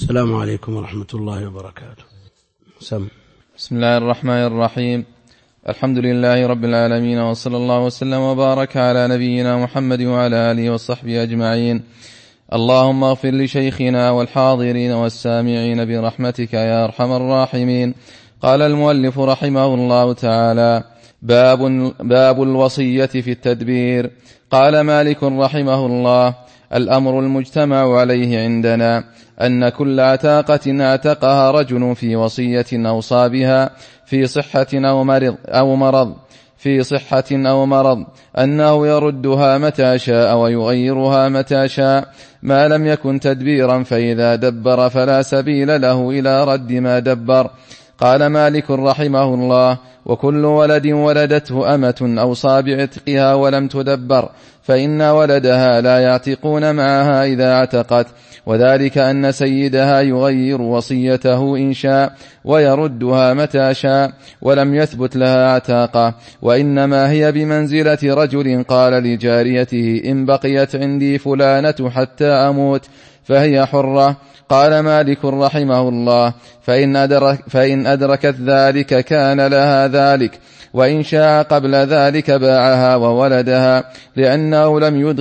السلام عليكم ورحمة الله وبركاته. بسم الله الرحمن الرحيم. الحمد لله رب العالمين، وصلى الله وسلم وبارك على نبينا محمد وعلى آله وصحبه أجمعين. اللهم اغفر لشيخنا والحاضرين والسامعين برحمتك يا أرحم الراحمين. قال المؤلف رحمه الله تعالى: باب الوصية في التدبير. قال مالك رحمه الله: الأمر المجتمع عليه عندنا أن كل عتاقة اعتقها رجل في وصية أوصى بها في صحة أو مرض أنه يردها متى شاء ويغيرها متى شاء، ما لم يكن تدبيرا، فإذا دبر فلا سبيل له إلى رد ما دبر. قال مالك رحمه الله: وكل ولد ولدته أمة أوصى بعتقها ولم تدبر، فإن ولدها لا يعتقون معها إذا عتقت، وذلك أن سيدها يغير وصيته إن شاء ويردها متى شاء، ولم يثبت لها عتاقة، وإنما هي بمنزلة رجل قال لجاريته: إن بقيت عندي فلانة حتى أموت فهي حرة. قال مالك رحمه الله: فإن أدركت ذلك كان لها ذلك، وإن شاء قبل ذلك باعها وولدها، لأنه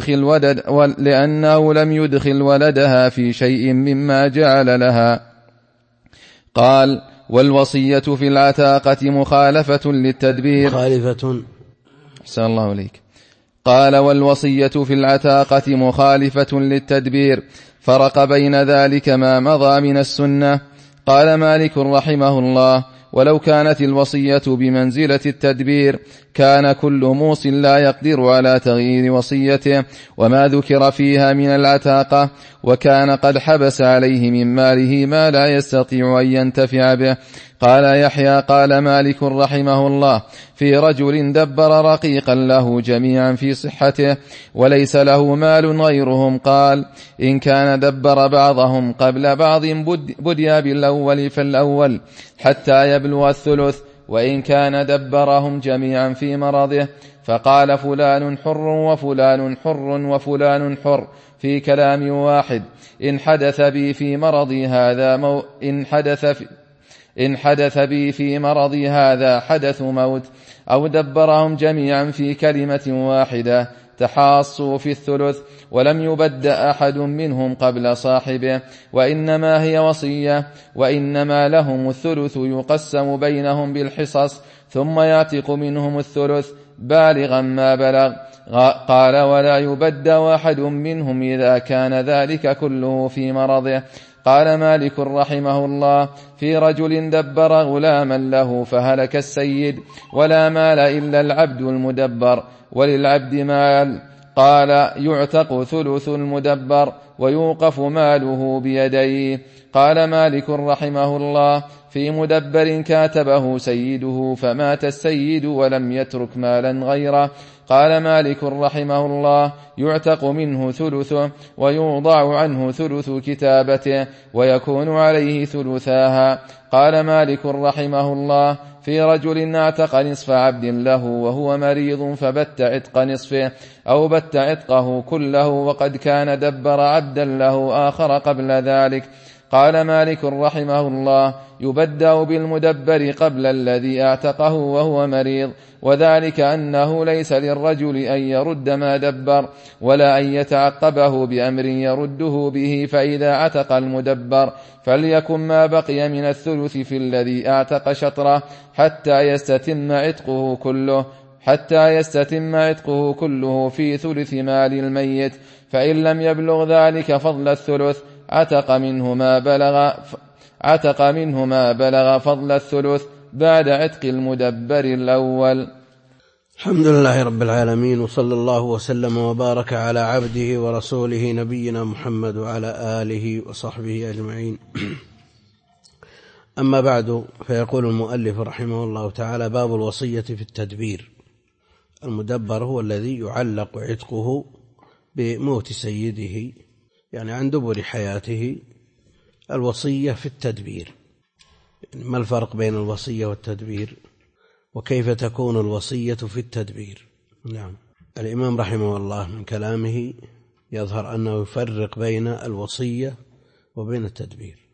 لم يدخل ولدها في شيء مما جعل لها. قال: والوصية في العتاقة مخالفة للتدبير. أحسن الله إليك. قال: والوصية في العتاقة مخالفة للتدبير، فرق بين ذلك ما مضى من السنة. قال مالك رحمه الله: ولو كانت الوصية بمنزلة التدبير كان كل موص لا يقدر على تغيير وصيته وما ذكر فيها من العتاقة، وكان قد حبس عليه من ماله ما لا يستطيع أن ينتفع به. قال يحيى: قال مالك رحمه الله: في رجل دبر رقيقا له جميعا في صحته وليس له مال غيرهم. قال: إن كان دبر بعضهم قبل بعض بدي بالأول فالأول حتى يبلغ الثلث، وإن كان دبرهم جميعا في مرضه فقال: فلان حر وفلان حر وفلان حر في كلام واحد، إن حدث بي في مرضي هذا حدث موت، أو دبرهم جميعا في كلمة واحدة تحاصوا في الثلث، ولم يبدأ أحد منهم قبل صاحبه، وإنما هي وصية، وإنما لهم الثلث يقسم بينهم بالحصص، ثم يعتق منهم الثلث بالغا ما بلغ. قال: ولا يبدأ أحد منهم إذا كان ذلك كله في مرضه. قال مالك رحمه الله: في رجل دبر غلاما له فهلك السيد ولا مال إلا العبد المدبر، وللعبد مال. قال: يعتق ثلث المدبر ويوقف ماله بيديه. قال مالك رحمه الله: في مدبر كاتبه سيده فمات السيد ولم يترك مالا غيره. قال مالك رحمه الله: يعتق منه ثلثه ويوضع عنه ثلث كتابته ويكون عليه ثلثاها. قال مالك رحمه الله: في رجل اعتق نصف عبد له وهو مريض فبت عتق نصفه أو بت عتقه كله، وقد كان دبر عبدا له آخر قبل ذلك. قال مالك رحمه الله: يبدأ بالمدبر قبل الذي اعتقه وهو مريض، وذلك أنه ليس للرجل أن يرد ما دبر ولا أن يتعقبه بأمر يرده به، فإذا عتق المدبر فليكن ما بقي من الثلث في الذي اعتق شطره حتى يستتم عتقه كله في ثلث مال الميت، فإن لم يبلغ ذلك فضل الثلث عتق منه ما بلغ فضل الثلث بعد عتق المدبر الأول. الحمد لله رب العالمين، وصلى الله وسلم وبارك على عبده ورسوله نبينا محمد وعلى آله وصحبه أجمعين. أما بعد، فيقول المؤلف رحمه الله تعالى: باب الوصية في التدبير. المدبر هو الذي يعلق عتقه بموت سيده، يعني عن دبر حياته. الوصية في التدبير، ما الفرق بين الوصية والتدبير، وكيف تكون الوصية في التدبير؟ نعم، الإمام رحمه الله من كلامه يظهر أنه يفرق بين الوصية وبين التدبير.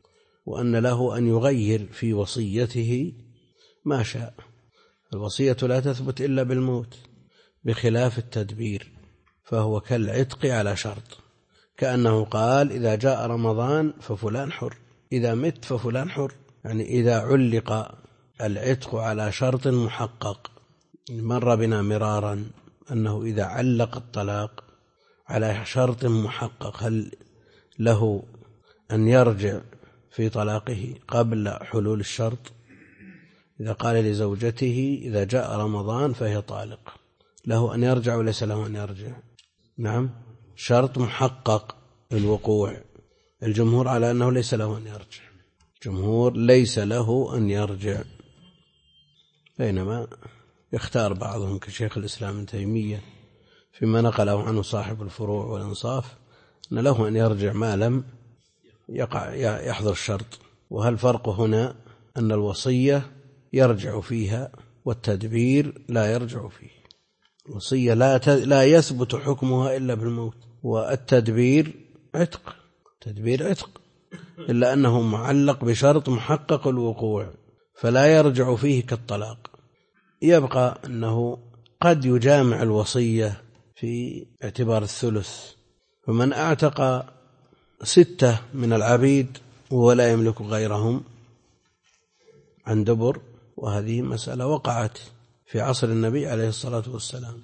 وأن له أن يغير في وصيته ما شاء. الوصية لا تثبت إلا بالموت، بخلاف التدبير فهو كالعتق على شرط، كأنه قال إذا جاء رمضان ففلان حر، إذا مت ففلان حر. يعني إذا علق العتق على شرط محقق، مر بنا مرارا أنه إذا علق الطلاق على شرط محقق، هل له أن يرجع في طلاقه قبل حلول الشرط؟ إذا قال لزوجته إذا جاء رمضان فهي طالق، له أن يرجع وليس له أن يرجع؟ نعم، شرط محقق الوقوع. الجمهور على أنه ليس له أن يرجع، الجمهور ليس له أن يرجع، بينما يختار بعضهم كشيخ الإسلام ابن تيمية فيما نقله عنه صاحب الفروع والإنصاف أن له أن يرجع ما لم يحضر الشرط. وهل فرق هنا أن الوصية يرجع فيها والتدبير لا يرجع فيه؟ الوصية لا يثبت حكمها إلا بالموت، والتدبير عتق، تدبير عتق، إلا أنه معلق بشرط محقق الوقوع فلا يرجع فيه كالطلاق. يبقى أنه قد يجامع الوصية في اعتبار الثلث، فمن أعتق 6 من العبيد ولا يملك غيرهم عن دبر، وهذه مسألة وقعت في عصر النبي عليه الصلاة والسلام،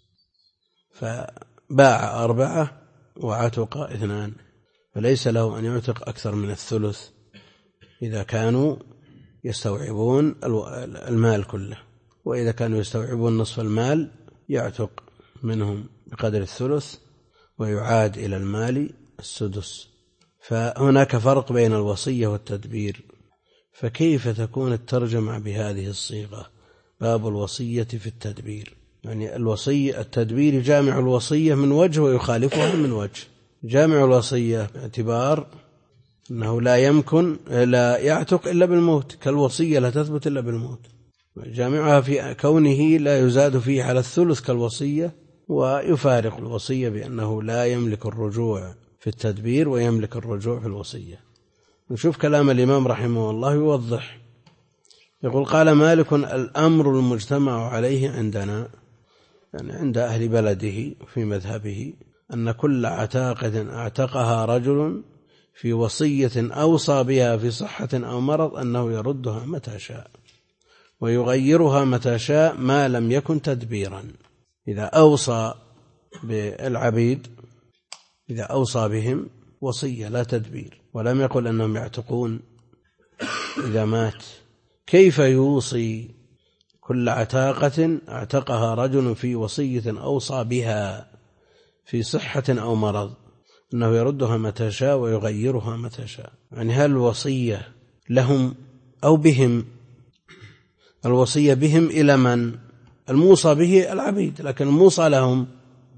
فباع 4 وعتق 2، فليس له أن يعتق أكثر من الثلث إذا كانوا يستوعبون المال كله، وإذا كانوا يستوعبون نصف المال يعتق منهم بقدر الثلث ويعاد إلى المال السدس. فهناك فرق بين الوصية والتدبير. فكيف تكون الترجمة بهذه الصيغة؟ باب الوصية في التدبير، يعني الوصية التدبير جامع الوصية من وجه ويخالفها من وجه. جامع الوصية باعتبار أنه لا يعتق إلا بالموت، كالوصية لا تثبت إلا بالموت. جامعها في كونه لا يزاد فيه على الثلث كالوصية، ويفارق الوصية بأنه لا يملك الرجوع في التدبير ويملك الرجوع في الوصية. نشوف كلام الإمام رحمه الله يوضح، يقول قال مالك الأمر المجتمع عليه عندنا، يعني عند أهل بلده في مذهبه، أن كل عتاقة اعتقها رجل في وصية أوصى بها في صحة أو مرض أنه يردها متى شاء ويغيرها متى شاء ما لم يكن تدبيرا. إذا أوصى بالعبيد، إذا أوصى بهم وصية لا تدبير، ولم يقل أنهم يعتقون إذا مات، كيف يوصي كل عتاقة اعتقها رجل في وصية أوصى بها في صحة أو مرض أنه يردها متى شاء ويغيرها متى شاء؟ يعني هل الوصية لهم أو بهم؟ الوصية بهم إلى من؟ الموصى به العبيد، لكن الموصى لهم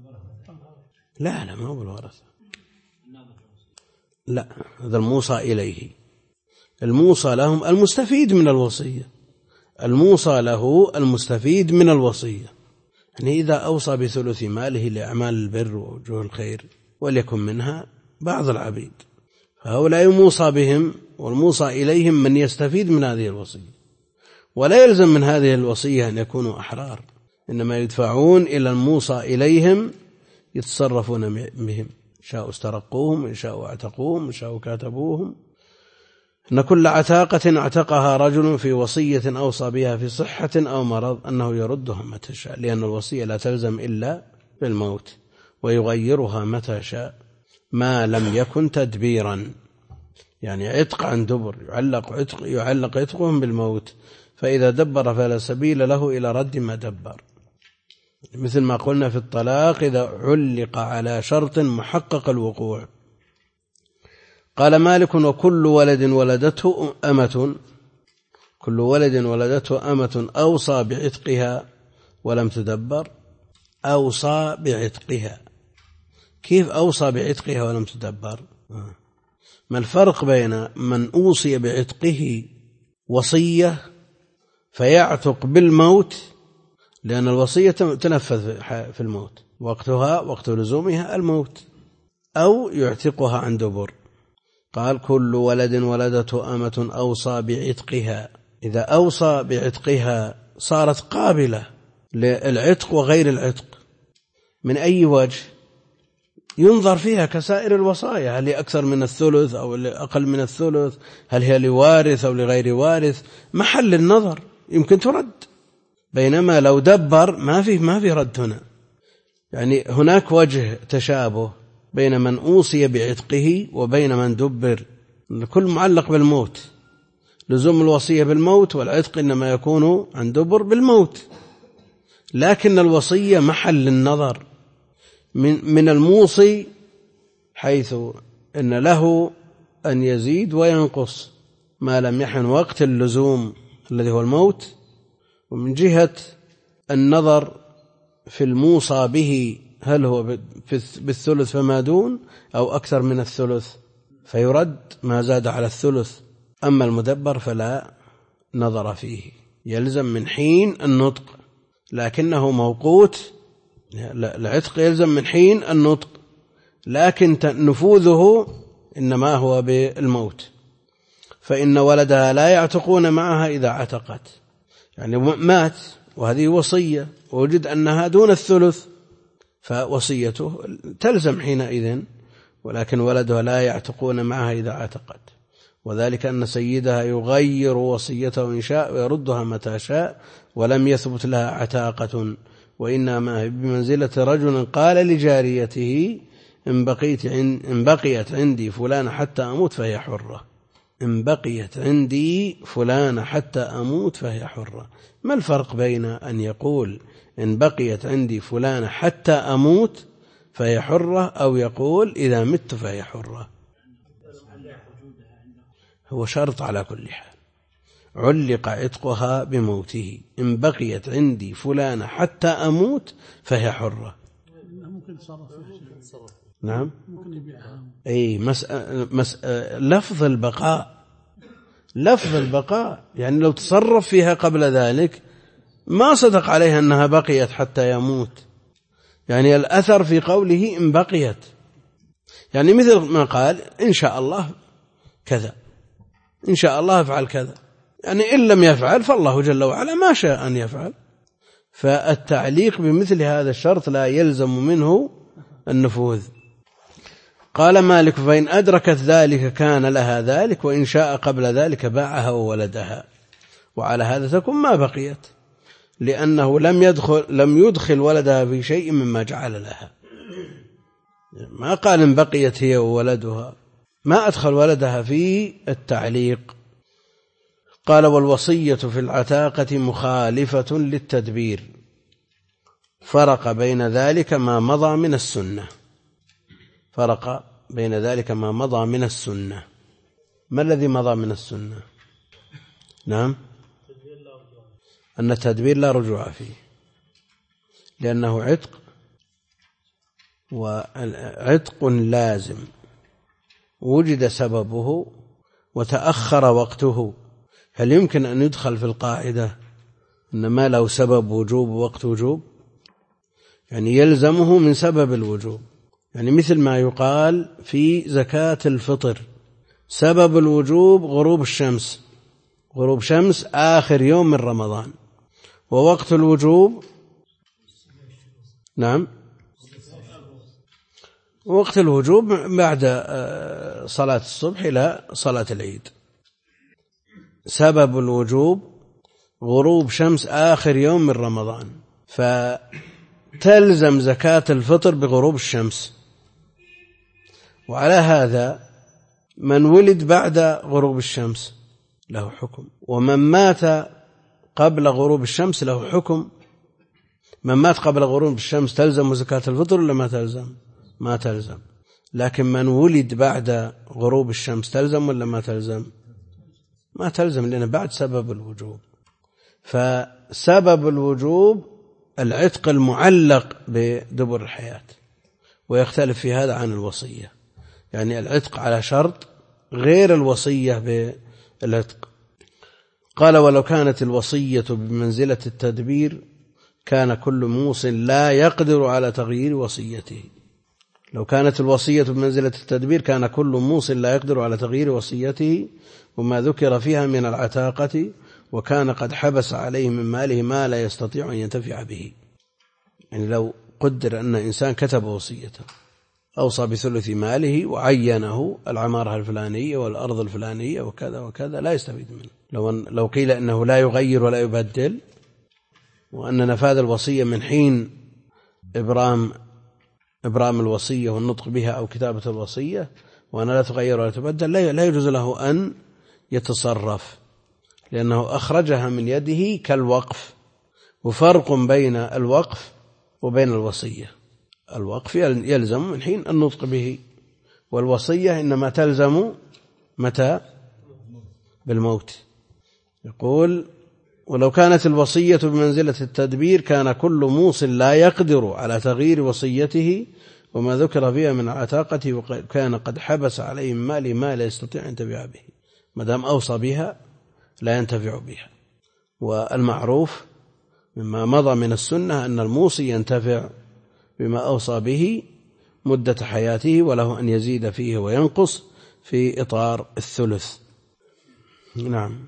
لا ما هو بالورثة، لا، هذا الموصى إليه. الموصى لهم المستفيد من الوصية، الموصى له المستفيد من الوصية. يعني إذا أوصى بثلث ماله لأعمال البر ووجوه الخير وليكن منها بعض العبيد، فهؤلاء موصى بهم، والموصى إليهم من يستفيد من هذه الوصية، ولا يلزم من هذه الوصية أن يكونوا أحرار، إنما يدفعون إلى الموصى إليهم يتصرفون بهم، شاءوا استرقوهم، إن شاءوا اعتقوهم، إن شاءوا كاتبوهم. أن كل عتاقة اعتقها رجل في وصية أوصى بها في صحة أو مرض أنه يردها متى شاء، لأن الوصية لا تلزم إلا بالموت، ويغيرها متى شاء ما لم يكن تدبيرا، يعني عتق عن دبر، يعلق عتقهم بالموت، فإذا دبر فلا سبيل له إلى رد ما دبر، مثل ما قلنا في الطلاق إذا علق على شرط محقق الوقوع. قال مالك وكل ولد ولدته أمة، كل ولد ولدته أمة أوصى بعتقها ولم تدبر، أوصى بعتقها، كيف أوصى بعتقها ولم تدبر؟ ما الفرق بين من أوصي بعتقه وصية فيعتق بالموت، لأن الوصية تنفذ في الموت، وقتها وقت لزومها الموت، أو يعتقها عن دبر؟ قال كل ولد ولدته أمة أوصى بعتقها. إذا أوصى بعتقها صارت قابلة للعتق وغير العتق من أي وجه؟ ينظر فيها كسائر الوصايا، هل هي أكثر من الثلث أو أقل من الثلث، هل هي لوارث أو لغير وارث، محل النظر يمكن ترد. بينما لو دبر ما في رد هنا. يعني هناك وجه تشابه بين من أوصي بعتقه وبين من دبر، الكل معلق بالموت، لزوم الوصية بالموت، والعتق إنما يكون عن دبر بالموت. لكن الوصية محل النظر من الموصي، حيث إن له أن يزيد وينقص ما لم يحن وقت اللزوم الذي هو الموت، ومن جهة النظر في الموصى به هل هو بالثلث فما دون أو أكثر من الثلث، فيرد ما زاد على الثلث. أما المدبر فلا نظر فيه، يلزم من حين النطق، لكنه موقوت. العتق يلزم من حين النطق، لكن نفوذه إنما هو بالموت. فإن ولدها لا يعتقون معها إذا عتقت، يعني مات وهذه وصية ووجد أنها دون الثلث، فوصيته تلزم حينئذ، ولكن ولدها لا يعتقون معها إذا عتقت. وذلك أن سيدها يغير وصيته إن شاء ويردها متى شاء، ولم يثبت لها عتاقة، وإنما بمنزلة رجل قال لجاريته إن بقيت عندي فلان حتى أموت فهي حرة. إن بقيت عندي فلان حتى أموت فهي حرة. ما الفرق بين أن يقول إن بقيت عندي فلان حتى أموت فهي حرة، أو يقول إذا مت فهي حرة؟ هو شرط على كل حال، علق عتقها بموته. إن بقيت عندي فلان حتى أموت فهي حرة. نعم، أي لفظ البقاء يعني لو تصرف فيها قبل ذلك ما صدق عليها أنها بقيت حتى يموت. يعني الأثر في قوله إن بقيت، يعني مثل ما قال إن شاء الله كذا، إن شاء الله افعل كذا، يعني إن لم يفعل فالله جل وعلا ما شاء أن يفعل. فالتعليق بمثل هذا الشرط لا يلزم منه النفوذ. قال مالك فإن أدركت ذلك كان لها ذلك، وإن شاء قبل ذلك باعها وولدها، وعلى هذا تكون ما بقيت، لأنه لم يدخل ولدها في شيء مما جعل لها. ما قال إن بقيت هي وولدها، ما أدخل ولدها في التعليق. قال والوصية في العتاقة مخالفة للتدبير، فرق بين ذلك ما مضى من السنة. فرق بين ذلك ما مضى من السنة. ما الذي مضى من السنة؟ نعم، أن التدبير لا رجوع فيه، لأنه عتق، وعتق لازم وجد سببه وتأخر وقته. هل يمكن أن يدخل في القاعدة أن ما له سبب وجوب ووقت وجوب؟ يعني يلزمه من سبب الوجوب. يعني مثل ما يقال في زكاة الفطر سبب الوجوب غروب الشمس، غروب شمس آخر يوم من رمضان، ووقت الوجوب نعم وقت الوجوب بعد صلاة الصبح إلى صلاة العيد. سبب الوجوب غروب شمس آخر يوم من رمضان، فتلزم زكاة الفطر بغروب الشمس. وعلى هذا من ولد بعد غروب الشمس له حكم، ومن مات قبل غروب الشمس له حكم. من مات قبل غروب الشمس تلزم زكاة الفطر ولا ما تلزم؟ ما تلزم. لكن من ولد بعد غروب الشمس تلزم ولا ما تلزم؟ ما تلزم، لأن بعد سبب الوجوب. فسبب الوجوب العتق المعلق بدبر الحياة، ويختلف في هذا عن الوصية. يعني العتق على شرط غير الوصية بالعتق. قال ولو كانت الوصية بمنزلة التدبير كان كل موص لا يقدر على تغيير وصيته. لو كانت الوصية بمنزلة التدبير كان كل موص لا يقدر على تغيير وصيته وما ذكر فيها من العتاقة، وكان قد حبس عليه من ماله ما لا يستطيع أن ينتفع به. يعني لو قدر أن إنسان كتب وصيته أوصى بثلث ماله وعينه العمارة الفلانية والأرض الفلانية وكذا وكذا، لا يستفيد منه. لو قيل أنه لا يغير ولا يبدل، وأن نفاذ الوصية من حين إبرام الوصية والنطق بها أو كتابة الوصية، وأن لا تغير ولا تبدل، لا يجوز له أن يتصرف، لأنه أخرجها من يده كالوقف. وفرق بين الوقف وبين الوصية. الوقف يلزم من حين النطق به، والوصية إنما تلزم متى؟ بالموت. يقول: ولو كانت الوصية بمنزلة التدبير كان كل موص لا يقدر على تغيير وصيته وما ذكر فيها من عتاقته، وكان قد حبس عليه من ماله ما لا يستطيع أن ينتفع به. ما دام أوصى بها لا ينتفع بها. والمعروف مما مضى من السنة أن الموصي ينتفع بما أوصى به مدة حياته، وله أن يزيد فيه وينقص في إطار الثلث. نعم.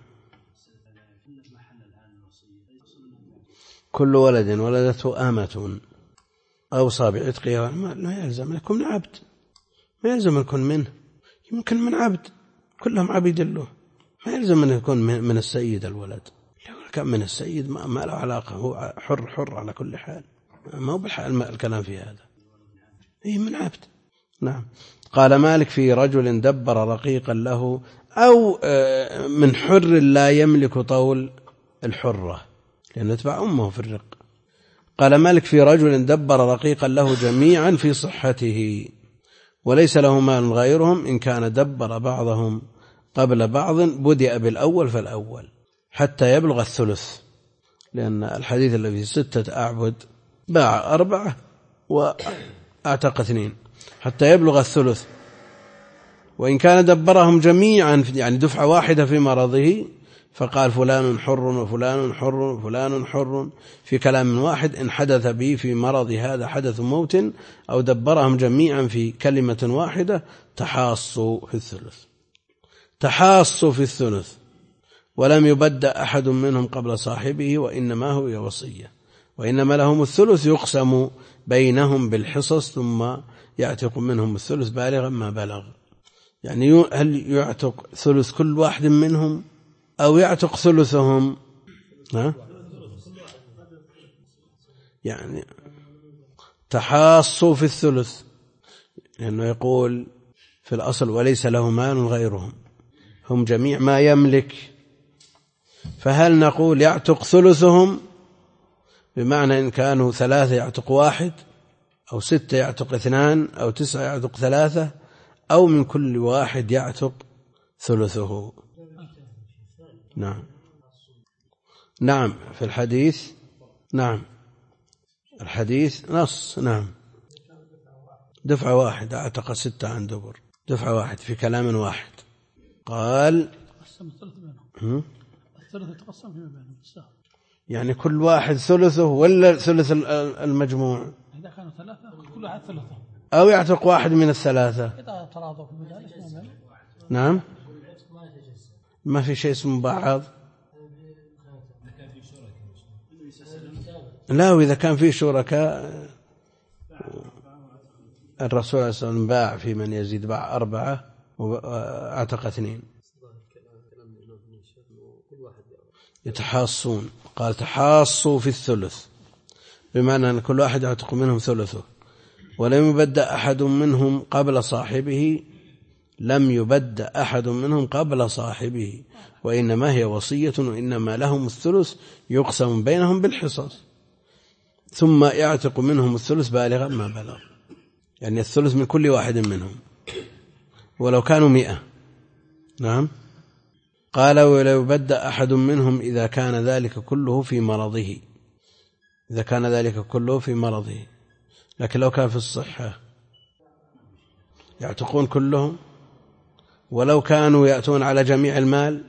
كل ولد ولدته آمة أوصى بعتقها لا يلزم لكم من عبد، ما يلزم أن يكون منه، يمكن من عبد، كلهم عبيد له، ما يلزم أن يكون من السيد الولد. لو كان من السيد ما له علاقة، هو حر على كل حال، ما هو بالحال الكلام في هذا، من عبد. نعم. قال مالك: في رجل دبر رقيقا له أو من حر لا يملك طول الحرة، لأنه يتبع أمه في الرق. قال مالك: في رجل دبر رقيقا له جميعا في صحته وليس له مال غيرهم، إن كان دبر بعضهم قبل بعض بدأ بالأول فالأول حتى يبلغ الثلث، لأن الحديث الذي 6 أعبد باع 4 وأعتق 2 حتى يبلغ الثلث. وإن كان دبرهم جميعا يعني دفعة واحدة في مرضه، فقال فلان حر وفلان حر وفلان حر في كلام واحد، إن حدث به في مرض هذا حدث موت أو دبرهم جميعا في كلمة واحدة تحاصوا في الثلث ولم يبدأ أحد منهم قبل صاحبه، وإنما هو وصية، وإنما لهم الثلث يقسم بينهم بالحصص، ثم يعتق منهم الثلث بالغا ما بلغ. يعني هل يعتق ثلث كل واحد منهم أو يعتق ثلثهم؟ يعني تحاصوا في الثلث، لأنه يقول في الأصل وليس له مال غيرهم، هم جميع ما يملك. فهل نقول يعتق ثلثهم بمعنى إن كانوا 3 يعتق 1 أو 6 يعتق 2 أو 9 يعتق 3، أو من كل واحد يعتق ثلثه؟ نعم في الحديث، نعم الحديث نص، نعم دفعة 1 اعتق 6 عن دبر، دفعة 1 في كلام واحد. قال الثلث يتقسم فيما بينهم، يعني كل واحد ثلثه ولا ثلث المجموع؟ إذا كانوا 3 كل واحد ثلثه، أو يعتق 1 من ال3 إذا تراضوا في ذلك. نعم ما في شيء اسمه بعض، لا. وإذا كان في شركاء، الرسول عليه الصلاة والسلام باع في من يزيد، باع 4 واعتق 2. يتحاصون، قال تحاصوا في الثلث بمعنى أن كل واحد يعتق منهم ثلثه، ولم يبدأ أحد منهم قبل صاحبه، لم يبدأ أحد منهم قبل صاحبه، وإنما هي وصية، وإنما لهم الثلث يقسم بينهم بالحصص، ثم يعتق منهم الثلث بالغا ما بلغ، يعني الثلث من كل واحد منهم ولو كانوا 100. نعم. قال ولا يبدأ أحد منهم إذا كان ذلك كله في مرضه، إذا كان ذلك كله في مرضه، لكن لو كان في الصحة يعتقون كلهم، ولو كانوا يأتون على جميع المال.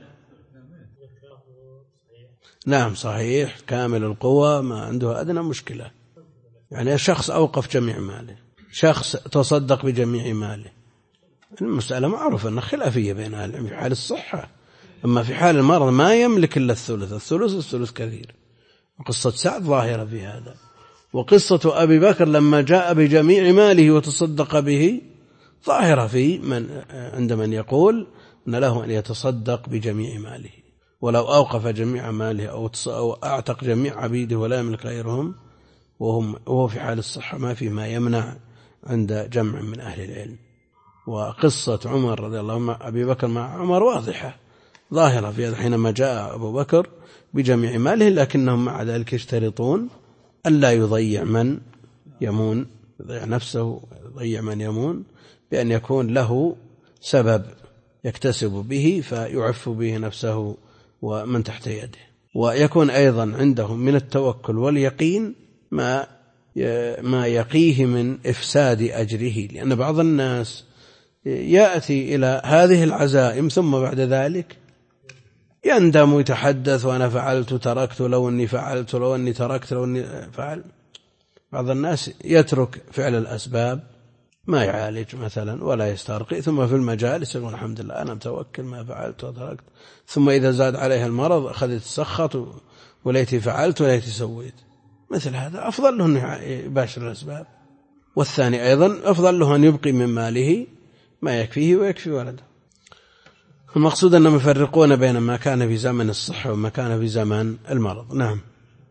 نعم صحيح، كامل القوة ما عنده أدنى مشكلة، يعني الشخص أوقف جميع ماله شخص تصدق بجميع ماله، المسألة معروفة أنها خلافية بين أهل العلم في حال الصحة، أما في حال المرض ما يملك إلا الثلث كثير. وقصة سعد ظاهرة في هذا، وقصة أبي بكر لما جاء بجميع ماله وتصدق به ظاهرة في عند من يقول أن له أن يتصدق بجميع ماله، ولو أوقف جميع ماله أو أعتق جميع عبيده ولا يملك غيرهم وهو في حال الصحة ما في ما يمنع عند جمع من أهل العلم. وقصة عمر رضي الله عنه أبي بكر مع عمر واضحة ظاهرة في هذا، حينما جاء أبو بكر بجميع ماله لكنهم مع ذلك يشترطون ألا يضيع من يمون، يضيع نفسه، يضيع من يمون، بأن يكون له سبب يكتسب به فيعف به نفسه ومن تحت يده. ويكون أيضا عندهم من التوكل واليقين ما يقيه من إفساد أجره، لأن بعض الناس يأتي إلى هذه العزائم ثم بعد ذلك يندم ويتحدث وأنا فعلت تركت، لو أني فعلت، لو أني تركت، لو أني فعل. بعض الناس يترك فعل الأسباب، ما يعالج مثلا ولا يسترقي، ثم في المجالس يقول الحمد لله أنا متوكل ما فعلت وتركت، ثم إذا زاد عليها المرض أخذ يتسخط وليتي فعلت وليتي سويت. مثل هذا أفضل له أن يباشر الأسباب. والثاني أيضا أفضل له أن يبقي من ماله ما يكفيه ويكفي ولده. المقصود أنهم يفرقون بين ما كان في زمن الصحة وما كان في زمن المرض. نعم.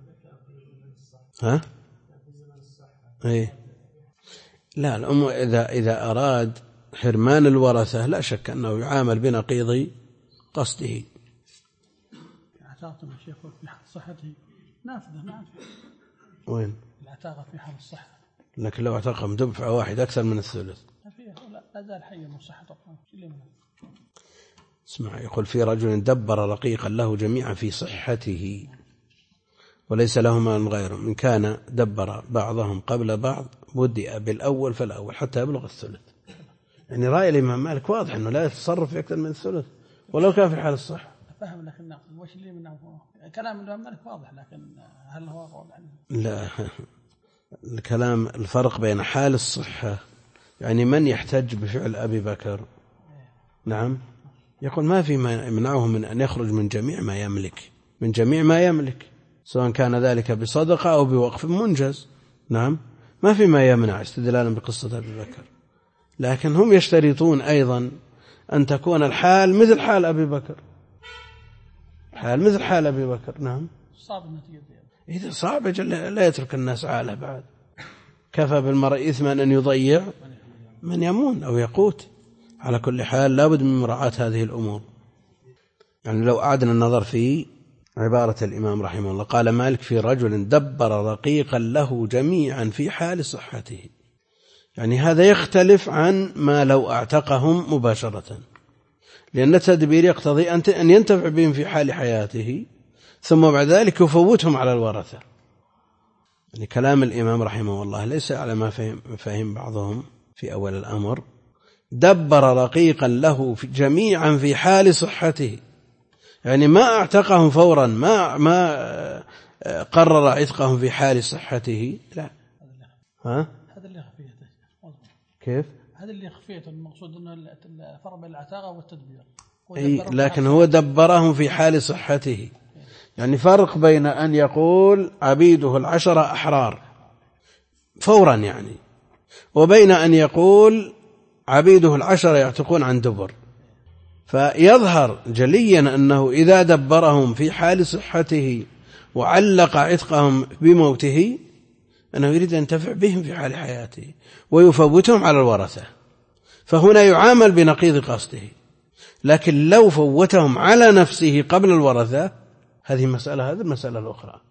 ها؟ إيه. لا، الأم إذا أراد حرمان الورثة لا شك أنه يعامل بنقيض قصده. العتاقة يا شيخ في حال صحته نافذة. وين؟ العتاقة في حال الصحة. لكن لو اعتقهم دفعة واحد أكثر من الثلث. لا زال حيا وصحته. اسمع، يقول في رجل دبر رقيقا له جميعا في صحته وليس له مال غيره، من كان دبر بعضهم قبل بعض بدأ بالأول فالأول حتى يبلغ الثلث. يعني رأي الإمام مالك واضح أنه لا يتصرف في أكثر من الثلث ولو كان في حال الصحة. فهم، لكن وش اللي منه كلام الإمام مالك واضح، لكن هل هو قول عنه؟ لا، الكلام الفرق بين حال الصحة، يعني من يحتج بفعل أبي بكر؟ نعم، يقول ما في ما يمنعه من أن يخرج من جميع ما يملك سواء كان ذلك بصدقة أو بوقف منجز. نعم، ما في ما يمنع استدلالا بقصة أبي بكر، لكن هم يشترطون أيضا أن تكون الحال مثل حال أبي بكر، نعم. صعب النتيجة. إذا صعب لا يترك الناس عاله بعد. كفى بالمرء إثما أن يضيع من يمون أو يقوت. على كل حال لابد من مراعاة هذه الأمور. يعني لو أعدنا النظر في عبارة الإمام رحمه الله، قال مالك في رجل دبر رقيقا له جميعا في حال صحته، يعني هذا يختلف عن ما لو اعتقهم مباشرة، لأن التدبير يقتضي أن ينتفع بهم في حال حياته ثم بعد ذلك يفوتهم على الورثة. يعني كلام الإمام رحمه الله ليس على ما فهم بعضهم في أول الأمر. دبر رقيقا له جميعا في حال صحته، يعني ما اعتقهم فورا، ما قرر عتقهم في حال صحته، لا. هذا اللي خفيته. كيف؟ هذا اللي خفيته، المقصود أنه الفرق بين العتاقة والتدبير. لكن هو دبرهم في حال صحته، يعني فرق بين أن يقول عبيده 10 أحرار فورا يعني، وبين أن يقول عبيده 10 يعتقون عن دبر. فيظهر جليا أنه إذا دبرهم في حال صحته وعلق عتقهم بموته أنه يريد أن ينتفع بهم في حال حياته ويفوتهم على الورثة، فهنا يعامل بنقيض قصده. لكن لو فوتهم على نفسه قبل الورثة هذه المسألة الأخرى.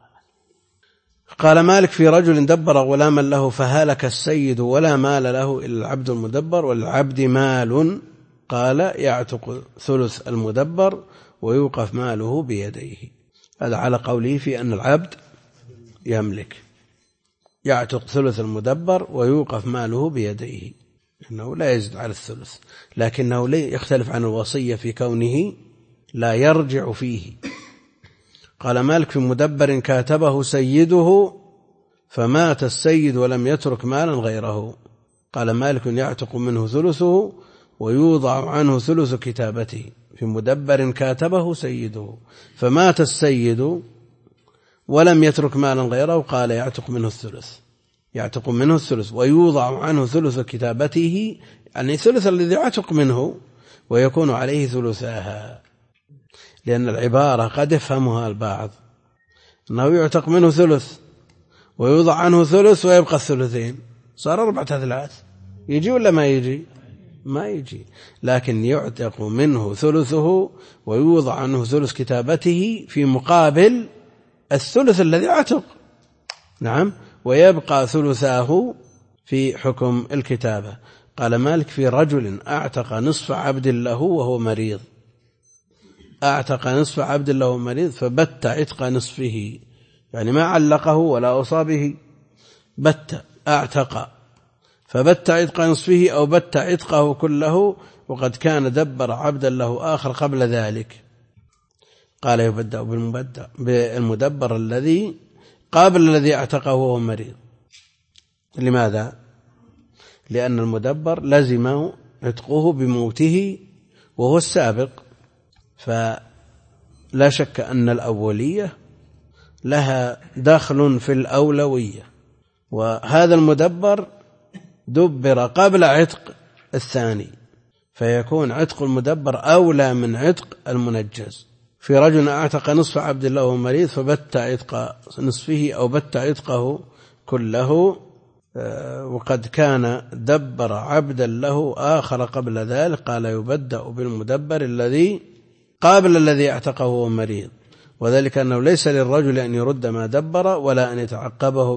قال مالك في رجل دبر غلاما له فهلك السيد ولا مال له إلا العبد المدبر والعبد مال، قال يعتق ثلث المدبر ويوقف ماله بيديه. هذا على قوله في أن العبد يملك، يعتق ثلث المدبر ويوقف ماله بيديه، إنه لا يزيد على الثلث، لكنه يختلف عن الوصية في كونه لا يرجع فيه. قال مالك في مدبر كاتبه سيده فمات السيد ولم يترك مالا غيره، قال مالك يعتق منه ثلثه ويوضع عنه ثلث كتابته في مدبر كاتبه سيده، فمات السيد ولم يترك مالا غيره، قال يعتق منه الثلث ويوضع عنه ثلث كتابته، يعني ثلث الذي يعتق منه، ويكون عليه ثلثاها، لأن العبارة قد يفهمها البعض أنه يعتق منه ثلث ويوضع عنه ثلث ويبقى الثلثين، صار 4 أثلاث. يجي ولا ما يجي؟ ما يجي. لكن يعتق منه ثلثه ويوضع عنه ثلث كتابته في مقابل الثلث الذي عتق، نعم، ويبقى ثلثاه في حكم الكتابة. قال مالك في رجل أعتق نصف عبد له وهو مريض، أعتق نصف عبد له مريض فبت عتق نصفه، يعني ما علقه ولا أصابه، بت أعتق فبت عتق نصفه أو بت عتقه كله، وقد كان دبر عبدا له آخر قبل ذلك. قال يبدأ بالمدبر الذي قابل الذي اعتقه وهو مريض. لماذا؟ لأن المدبر لزم عتقه بموته وهو السابق، فلا شك أن الأولية لها دخل في الأولوية، وهذا المدبر دبر قبل عتق الثاني، فيكون عتق المدبر أولى من عتق المنجز. في رجل أعتق نصف عبد الله وهو مريض فبت عتق نصفه أو بت عتقه كله، وقد كان دبر عبدا له آخر قبل ذلك، قال يبدأ بالمدبر الذي قابل الذي اعتقه وهو مريض، وذلك أنه ليس للرجل أن يرد ما دبر ولا أن يتعقبه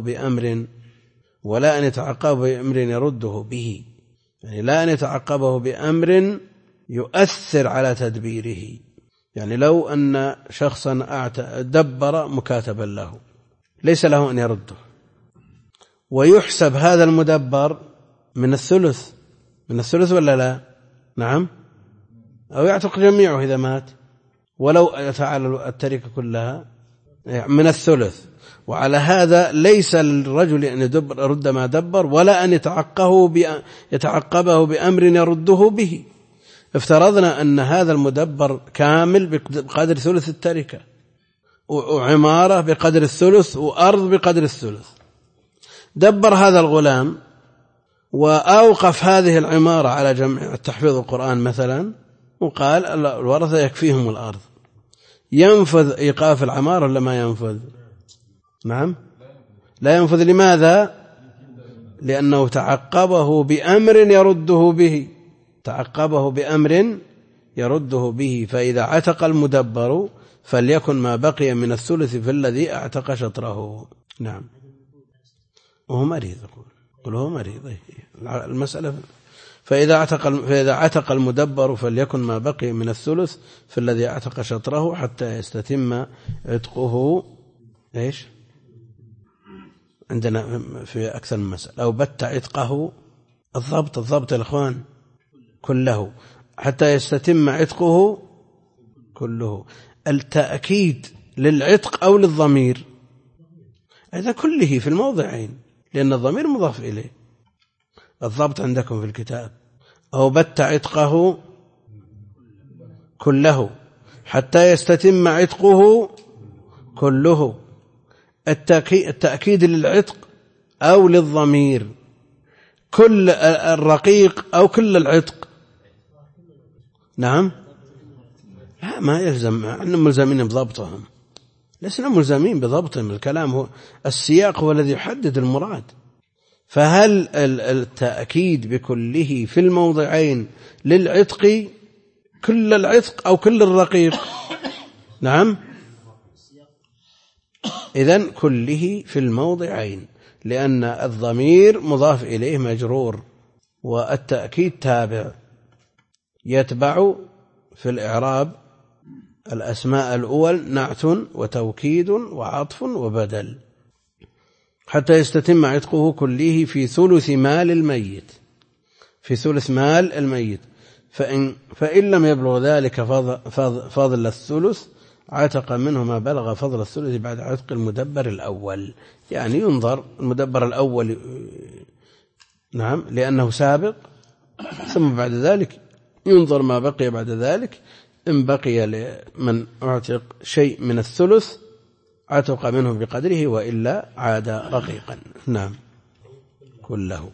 بأمر يرده به، يعني لا أن يتعقبه بأمر يؤثر على تدبيره. يعني لو أن شخصا دبر مكاتبا له ليس له أن يرده، ويحسب هذا المدبر من الثلث ولا لا؟ نعم، أو يعتق جميعه إذا مات، ولو يتعالى التركة كلها من الثلث. وعلى هذا ليس للرجل أن يرد ما دبر ولا أن يتعقبه بأمر يرده به. افترضنا أن هذا المدبر كامل بقدر ثلث التركة، وعمارة بقدر الثلث، وأرض بقدر الثلث. دبر هذا الغلام وأوقف هذه العمارة على جمع تحفيظ القرآن مثلا، وقال الورثة يكفيهم الأرض، ينفذ إيقاف العمارة ولا ما ينفذ؟ نعم لا ينفذ. لماذا؟ لأنه تعقبه بأمر يرده به، فإذا عتق المدبر فليكن ما بقي من الثلث في الذي اعتق شطره. نعم، وهو مريض، يقول هو مريض المسألة. فإذا عتق المدبر فليكن ما بقي من الثلث في الذي اعتق شطره حتى يستتم عتقه. إيش عندنا في أكثر من مسألة؟ أو بت عتقه، الضبط الإخوان، كله حتى يستتم عتقه كله. التأكيد للعتق أو للضمير؟ هذا كله في الموضعين، لأن الضمير مضاف إليه. الضبط عندكم في الكتاب: أو بت عتقه كله حتى يستتم عتقه كله. التأكيد للعتق أو للضمير؟ كل الرقيق أو كل العتق؟ نعم، لا ما يلزم، احنا ملزمين بضبطهم، لسنا ملزمين بضبطهم. الكلام هو السياق هو الذي يحدد المراد. فهل التأكيد بكله في الموضعين للعتق كل العتق أو كل الرقيق؟ نعم، إذن كله في الموضعين، لأن الضمير مضاف إليه مجرور، والتأكيد تابع يتبع في الإعراب الأسماء الأول نعت وتوكيد وعطف وبدل. حتى يستتم عتقه كله في ثلث مال الميت، فإن لم يبلغ ذلك فضل الثلث عتق منه ما بلغ فضل الثلث بعد عتق المدبر الأول. يعني ينظر المدبر الأول نعم، لأنه سابق، ثم بعد ذلك ينظر ما بقي بعد ذلك. إن بقي لمن أعتق شيء من الثلث عتق منه بقدره، وإلا عاد رقيقا. نعم، كله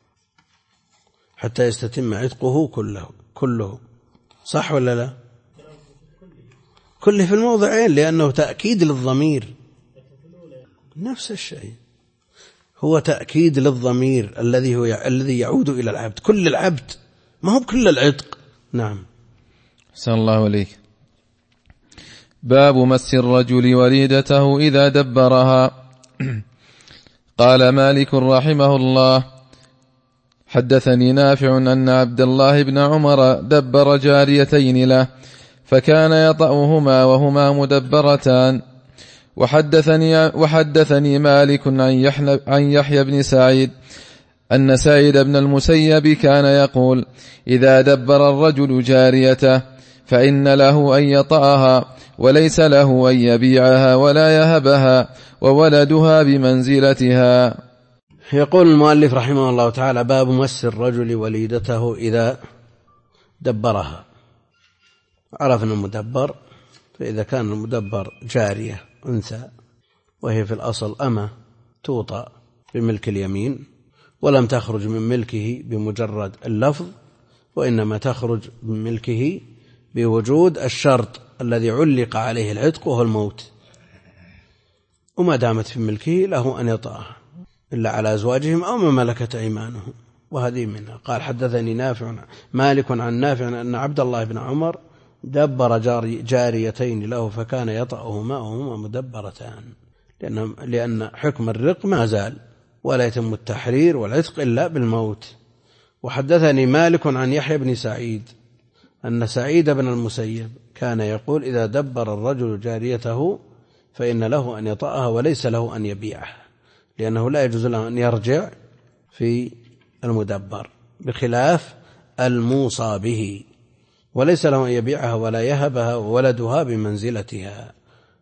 حتى يستتم عتقه كله. صح ولا لا؟ كله في الموضعين، لأنه تأكيد للضمير. نفس الشيء، هو تأكيد للضمير الذي يعود إلى العبد، كل العبد، ما هو كل العتق. نعم. أحسن الله عليك. باب مس الرجل وليدته إذا دبرها. قال مالك رحمه الله: حدثني نافع أن عبد الله بن عمر دبر جاريتين له، فكان يطأهما وهما مدبرتان. وحدثني مالك عن يحيى بن سعيد أن سعيد بن المسيب كان يقول: إذا دبر الرجل جاريته فإن له أن يطأها، وليس له أن يبيعها ولا يهبها، وولدها بمنزلتها. يقول المؤلف رحمه الله تعالى: باب مس الرجل وليدته إذا دبرها. عرفنا المدبر، فإذا كان المدبر جارية أنثى وهي في الأصل أمة توطأ بملك اليمين، ولم تخرج من ملكه بمجرد اللفظ، وإنما تخرج من ملكه بوجود الشرط الذي علق عليه العتق وهو الموت، وما دامت في ملكه له أن يطأها إلا على أزواجهم أو ما ملكت أيمانهم، وهذه منها. قال: حدثني مالك عن نافع أن عبد الله بن عمر دبر جاريتين له، فكان يطأهما وهما مدبرتان، لأن حكم الرق ما زال، ولا يتم التحرير والعتق إلا بالموت. وحدثني مالك عن يحيى بن سعيد أن سعيد بن المسيب كان يقول: إذا دبر الرجل جاريته فإن له أن يطأها وليس له أن يبيعها، لأنه لا يجوز له أن يرجع في المدبر، بخلاف الموصى به، وليس له أن يبيعها ولا يهبها، وولدها بمنزلتها.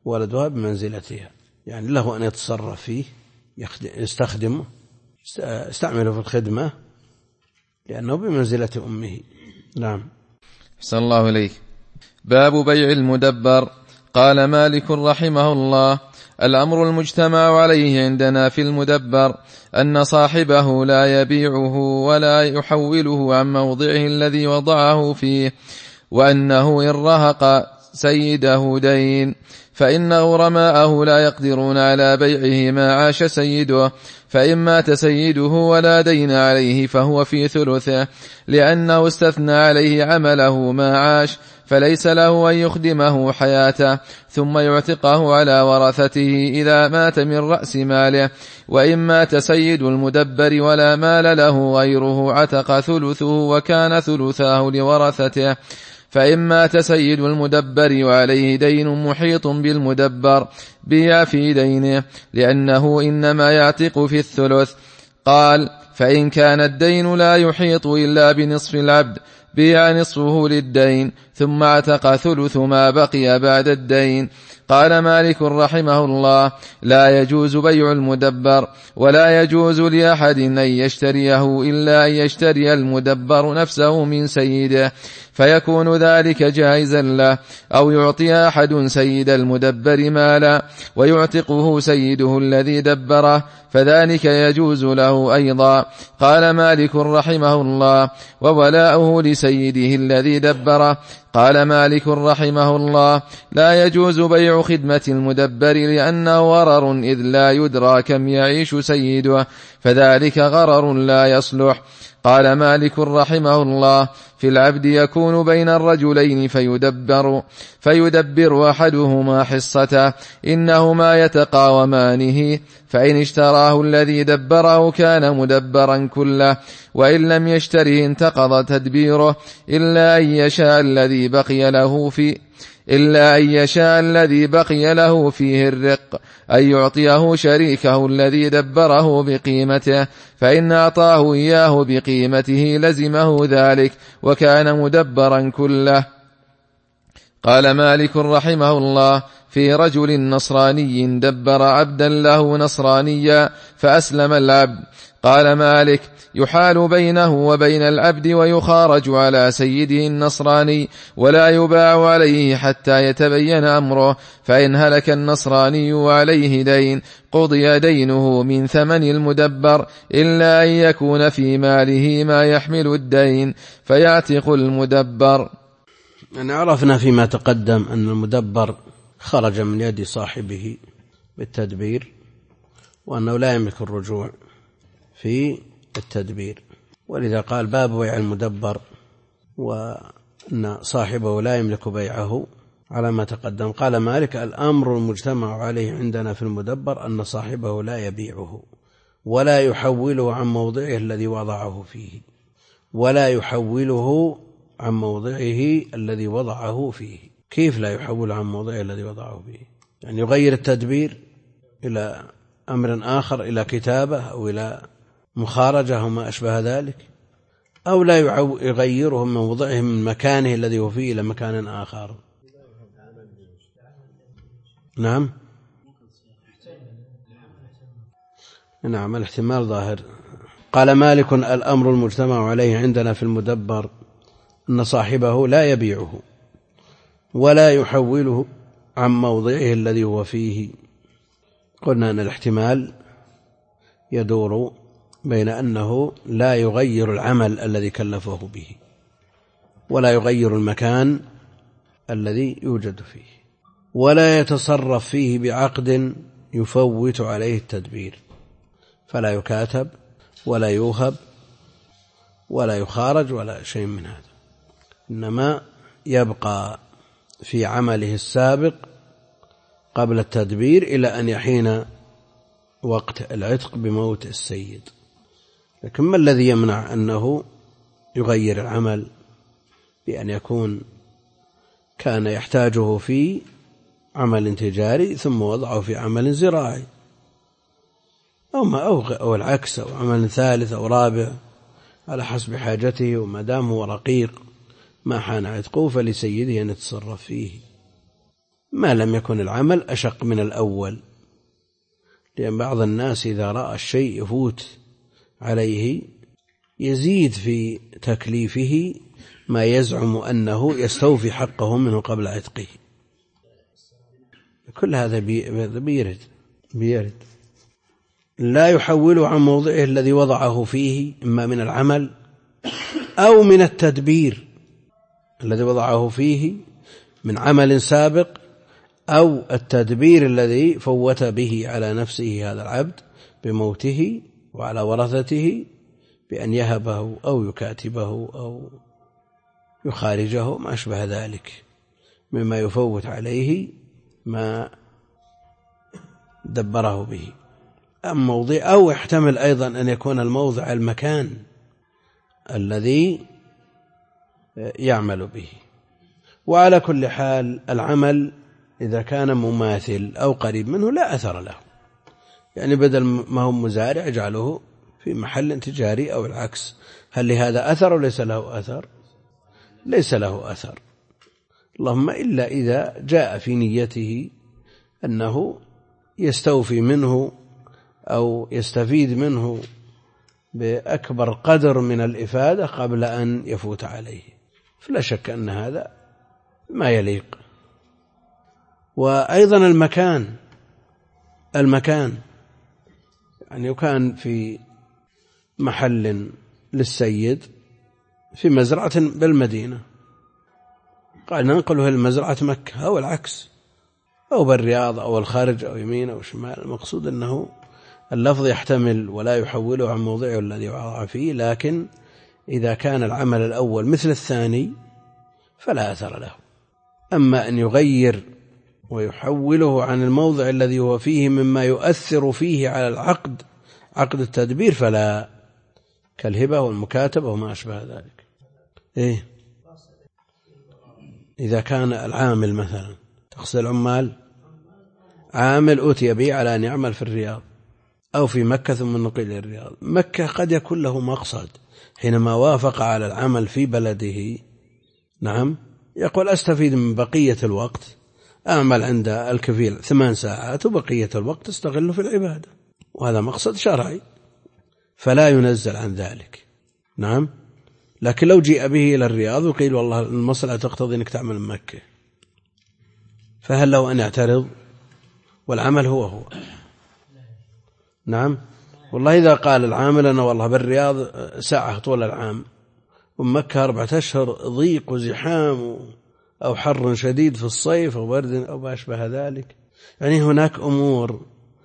يعني له أن يتصرف فيه، يستخدمه، يستعمله في الخدمة، لأنه بمنزلة أمه. نعم. أحسن الله إليك. باب بيع المدبر. قال مالك رحمه الله: الأمر المجتمع عليه عندنا في المدبر أن صاحبه لا يبيعه ولا يحوله عن موضعه الذي وضعه فيه، وأنه إن رهق سيده دين فإن غرماءه لا يقدرون على بيعه ما عاش سيده، فإن مات سيده ولا دين عليه فهو في ثلثه، لأنه استثنى عليه عمله ما عاش، فليس له أن يخدمه حياته ثم يعتقه على ورثته إذا مات من رأس ماله. وإن مات سيد المدبر ولا مال له غيره عتق ثلثه وكان ثلثاه لورثته. فإن مات سيد المدبر وعليه دين محيط بالمدبر بيع في دينه، لأنه إنما يعتق في الثلث. قال: فإن كان الدين لا يحيط إلا بنصف العبد بيع نصفه للدين، ثم اعتق ثلث ما بقي بعد الدين. قال مالك رحمه الله: لا يجوز بيع المدبر، ولا يجوز لأحد أن يشتريه إلا أن يشتري المدبر نفسه من سيده، فيكون ذلك جائزا له، أو يعطي أحد سيد المدبر مالا ويعتقه سيده الذي دبره، فذلك يجوز له أيضا. قال مالك رحمه الله: وولاؤه لسيده الذي دبره. قال مالك رحمه الله: لا يجوز بيع خدمة المدبر، لأنه غرر، إذ لا يدرى كم يعيش سيده، فذلك غرر لا يصلح. قال مالك رحمه الله: في العبد يكون بين الرجلين فيدبر أحدهما حصته، إنهما يتقاومانه، فإن اشتراه الذي دبره كان مدبرا كله، وإن لم يشتره انتقض تدبيره، إلا أن يشاء الذي بقي له فيه الرق أن يعطيه شريكه الذي دبره بقيمته، فإن أعطاه إياه بقيمته لزمه ذلك وكان مدبرا كله. قال مالك رحمه الله: في رجل نصراني دبر عبدا له نصرانيا فأسلم العبد، قال مالك: يحال بينه وبين العبد ويخارج على سيده النصراني ولا يباع عليه حتى يتبين أمره، فإن هلك النصراني وعليه دين قضي دينه من ثمن المدبر، إلا أن يكون في ماله ما يحمل الدين فيعتق المدبر. يعني عرفنا فيما تقدم أن المدبر خرج من يد صاحبه بالتدبير، وأنه لا يملك الرجوع في التدبير، ولذا قال باب بيع المدبر، وأن صاحبه لا يملك بيعه على ما تقدم. قال مالك: الأمر المجتمع عليه عندنا في المدبر أن صاحبه لا يبيعه ولا يحوله عن موضعه الذي وضعه فيه، ولا يحوله عن موضعه الذي وضعه فيه. كيف لا يحول عن موضعه الذي وضعه فيه؟ يعني يغير التدبير إلى أمر آخر، إلى كتابة أو إلى مخارجة وما أشبه ذلك، أو لا يغيره من موضعه من مكانه الذي هو فيه إلى مكان آخر. نعم الاحتمال ظاهر. قال مالك: الأمر المجتمع عليه عندنا في المدبر أن صاحبه لا يبيعه ولا يحوله عن موضعه الذي هو فيه. قلنا أن الاحتمال يدور بين أنه لا يغير العمل الذي كلفه به، ولا يغير المكان الذي يوجد فيه، ولا يتصرف فيه بعقد يفوت عليه التدبير، فلا يكاتب ولا يوهب ولا يخارج ولا شيء من هذا، إنما يبقى في عمله السابق قبل التدبير إلى أن يحين وقت العتق بموت السيد. لكن ما الذي يمنع أنه يغير العمل بأن يكون كان يحتاجه في عمل تجاري ثم وضعه في عمل زراعي، أو العكس، أو عمل ثالث أو رابع على حسب حاجته، وما دام هو رقيق ما حان عتقه فلسيده أن يتصرف فيه، ما لم يكن العمل أشق من الأول. لأن بعض الناس إذا رأى الشيء يفوت عليه يزيد في تكليفه ما يزعم أنه يستوفي حقه منه قبل عتقه. كل هذا بيرد. لا يحوله عن موضعه الذي وضعه فيه، إما من العمل أو من التدبير الذي وضعه فيه من عمل سابق، أو التدبير الذي فوت به على نفسه هذا العبد بموته وعلى ورثته بأن يهبه أو يكاتبه أو يخارجه، ما أشبه ذلك مما يفوت عليه ما دبره به. أو يحتمل أيضا أن يكون الموضع المكان الذي يعمل به. وعلى كل حال العمل إذا كان مماثل أو قريب منه لا أثر له، يعني بدل ما هو مزارع يجعله في محل تجاري أو العكس. هل لهذا أثر أو ليس له أثر؟ ليس له أثر، اللهم إلا إذا جاء في نيته أنه يستوفي منه أو يستفيد منه بأكبر قدر من الإفادة قبل أن يفوت عليه، فلا شك أن هذا ما يليق. وأيضا المكان يعني يكون في محل للسيد في مزرعة بالمدينة، قال ننقله لمزرعة مكة أو العكس، أو بالرياض أو الخارج أو يمين أو شمال. المقصود أنه اللفظ يحتمل ولا يحوله عن موضعه الذي وضع فيه، لكن إذا كان العمل الأول مثل الثاني فلا أثر له. أما أن يغير ويحوله عن الموضع الذي هو فيه مما يؤثر فيه على العقد، عقد التدبير، فلا، كالهبة والمكاتبة وما أشبه ذلك. إذا كان العامل مثلا تقصد العمال، عامل أوتي به على أن يعمل في الرياض أو في مكة ثم نقل إلى الرياض. مكة قد يكون له مقصد حينما وافق على العمل في بلده، نعم، يقول أستفيد من بقية الوقت، أعمل عند الكفيل 8 ساعات وبقية الوقت استغله في العبادة، وهذا مقصد شرعي. فلا ينزل عن ذلك. نعم. لكن لو جيء به إلى الرياض وقيل والله المصلحة تقتضي أنك تعمل من مكة، فهل له أن يعترض؟ والعمل هو نعم. والله إذا قال العامل أنا والله بالرياض ساعة طول العام ومكة 4 أشهر ضيق وزحام أو حر شديد في الصيف أو برد أو ما أشبه ذلك، يعني هناك أمور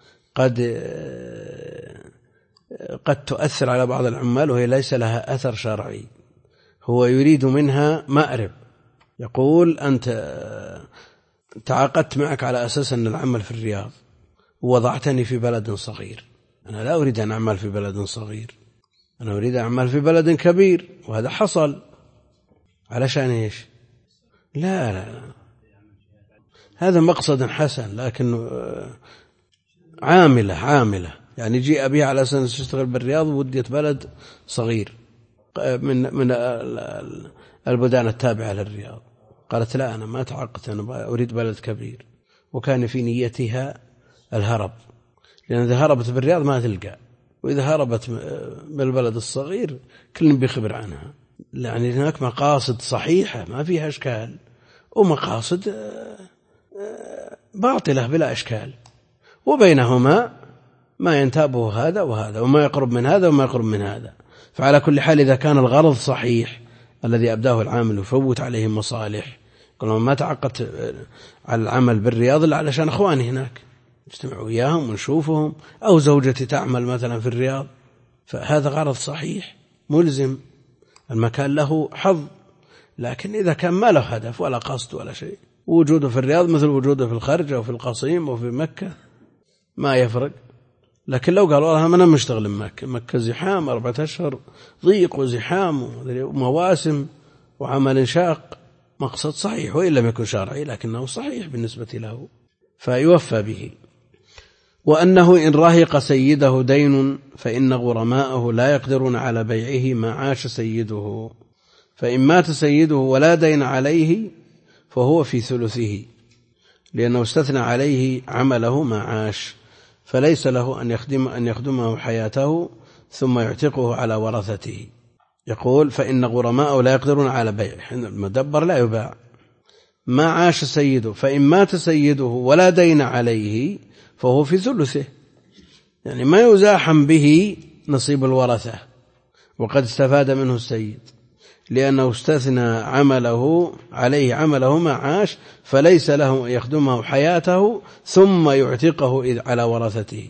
قد تؤثر على بعض العمال وهي ليس لها أثر شرعي، هو يريد منها مأرب، يقول أنت تعاقدت معك على أساس أن العمل في الرياض ووضعتني في بلد صغير، أنا لا أريد أن أعمل في بلد صغير، أنا أريد أن أعمل في بلد كبير، وهذا حصل علشان إيش؟ لا هذا مقصد حسن، لكن عاملة يعني جيء بها على أساس تشتغل بالرياض ووديت بلد صغير من البلدان التابعة للرياض، قالت لا أنا ما تعقدت، أنا أريد بلد كبير، وكان في نيتها الهرب، لأن إذا هربت بالرياض ما تلقى، وإذا هربت بالبلد الصغير كل بيخبر عنها، يعني هناك مقاصد صحيحة ما فيها أشكال، ومقاصد باطلة بلا أشكال، وبينهما ما ينتابه هذا وهذا، وما يقرب من هذا وما يقرب من هذا. فعلى كل حال إذا كان الغرض صحيح الذي أبداه العامل يفوت عليه مصالح، قالوا ما تعقدت على العمل بالرياض إلا علشان أخواني هناك نجتمع وياهم ونشوفهم، أو زوجتي تعمل مثلا في الرياض، فهذا غرض صحيح ملزم، المكان له حظ. لكن إذا كان ما له هدف ولا قصد ولا شيء، وجوده في الرياض مثل وجوده في الخرج أو في القصيم أو في مكة ما يفرق. لكن لو قال والله أنا مشتغل مكة زحام 4 أشهر ضيق وزحام ومواسم وعمل شاق، مقصد صحيح وإن لم يكن شرعي لكنه صحيح بالنسبة له فيوفى به. وأنه إن رهق سيده دين فإن غرماءه لا يقدرون على بيعه ما عاش سيده، فإن مات سيده ولا دين عليه فهو في ثلثه، لأنه استثنى عليه عمله ما عاش، فليس له أن يخدمه حياته ثم يعتقه على ورثته. يقول فإن غرماءه لا يقدرون على بيعه، المدبر لا يباع ما عاش سيده، فإن مات سيده ولا دين عليه فهو في ثلثه، يعني ما يزاحم به نصيب الورثة وقد استفاد منه السيد، لأنه استثنى عمله عليه عمله ما عاش، فليس له أن يخدمه حياته ثم يعتقه على ورثته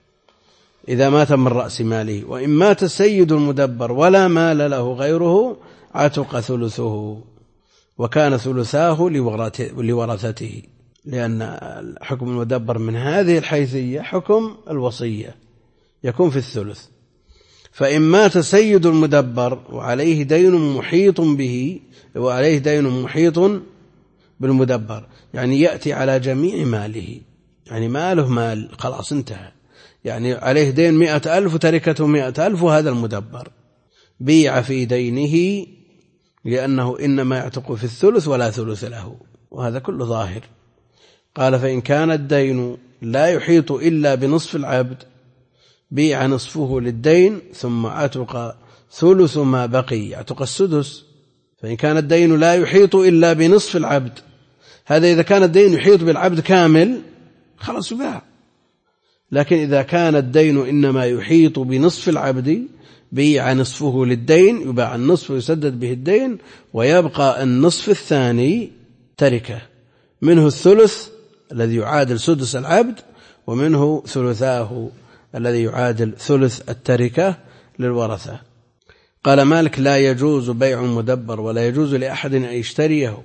إذا مات من رأس ماله. وإن مات السيد المدبر ولا مال له غيره عتق ثلثه، وكان ثلثاه لورثته، لأن حكم المدبر من هذه الحيثية حكم الوصية يكون في الثلث. فإن مات سيد المدبر وعليه دين محيط به، وعليه دين محيط بالمدبر، يعني يأتي على جميع ماله، يعني ماله مال خلاص انتهى، يعني عليه دين 100,000 وتركته 100,000، وهذا المدبر بيع في دينه لأنه إنما يعتق في الثلث ولا ثلث له، وهذا كله ظاهر. قال فإن كان الدين لا يحيط إلا بنصف العبد بيع نصفه للدين ثم عتق ثلث ما بقي، يعتق السدس. فإن كان الدين لا يحيط إلا بنصف العبد، هذا إذا كان الدين يحيط بالعبد كامل خلاص يباع، لكن إذا كان الدين إنما يحيط بنصف العبد بيع نصفه للدين، يباع النصف ويسدد به الدين، ويبقى النصف الثاني تركه، منه الثلث الذي يعادل سدس العبد، ومنه ثلثاه الذي يعادل ثلث التركة للورثة. قال مالك لا يجوز بيع مدبر ولا يجوز لأحد أن يشتريه.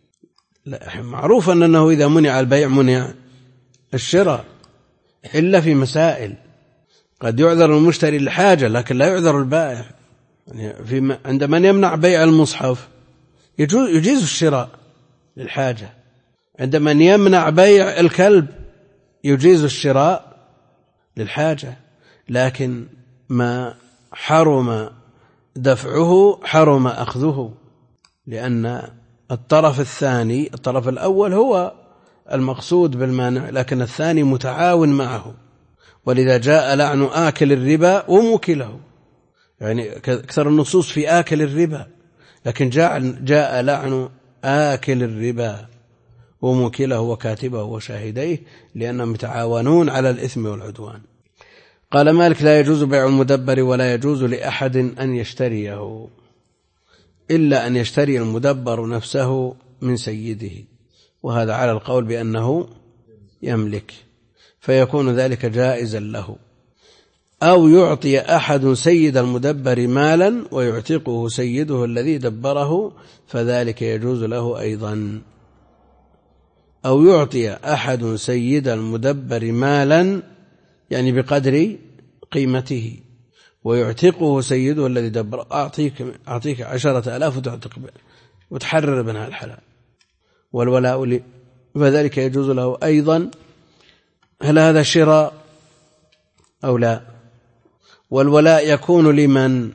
معروف أنه إذا منع البيع منع الشراء، إلا في مسائل قد يعذر المشتري لحاجة لكن لا يعذر البائع، يعني عند من يمنع بيع المصحف يجيز الشراء للحاجة، عند من يمنع بيع الكلب يجيز الشراء للحاجة، لكن ما حرم دفعه حرم أخذه، لأن الطرف الثاني، الطرف الأول هو المقصود بالمانع، لكن الثاني متعاون معه، ولذا جاء لعن آكل الربا وموكله، يعني أكثر النصوص في آكل الربا، لكن جاء لعن آكل الربا وموكله وكاتبه وشاهديه لأنهم يتعاونون على الإثم والعدوان. قال مالك: لا يجوز بيع المدبر ولا يجوز لأحد أن يشتريه إلا أن يشتري المدبر نفسه من سيده، وهذا على القول بأنه يملك، فيكون ذلك جائزا له. أو يعطي أحد سيد المدبر مالا ويعتقه سيده الذي دبره، فذلك يجوز له أيضا. أو يعطي أحد سيد المدبر مالا يعني بقدر قيمته ويعتقه سيده الذي دبره، أعطيك 10,000 وتعتق وتحرر منها الحلال، والولاء فذلك يجوز له أيضا. هل هذا شراء أو لا؟ والولاء يكون لمن؟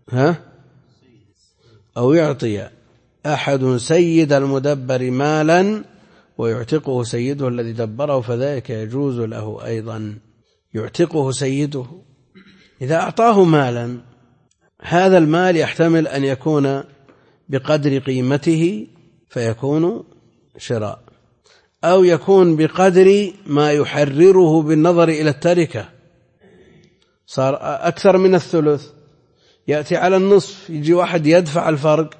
أو يعطي أحد سيد المدبر مالا ويعتقه سيده الذي دبره، فذلك يجوز له أيضا. يعتقه سيده، إذا أعطاه مالا هذا المال يحتمل أن يكون بقدر قيمته فيكون شراء، أو يكون بقدر ما يحرره بالنظر إلى التركة، صار أكثر من الثلث، يأتي على النصف، يجي واحد يدفع الفرق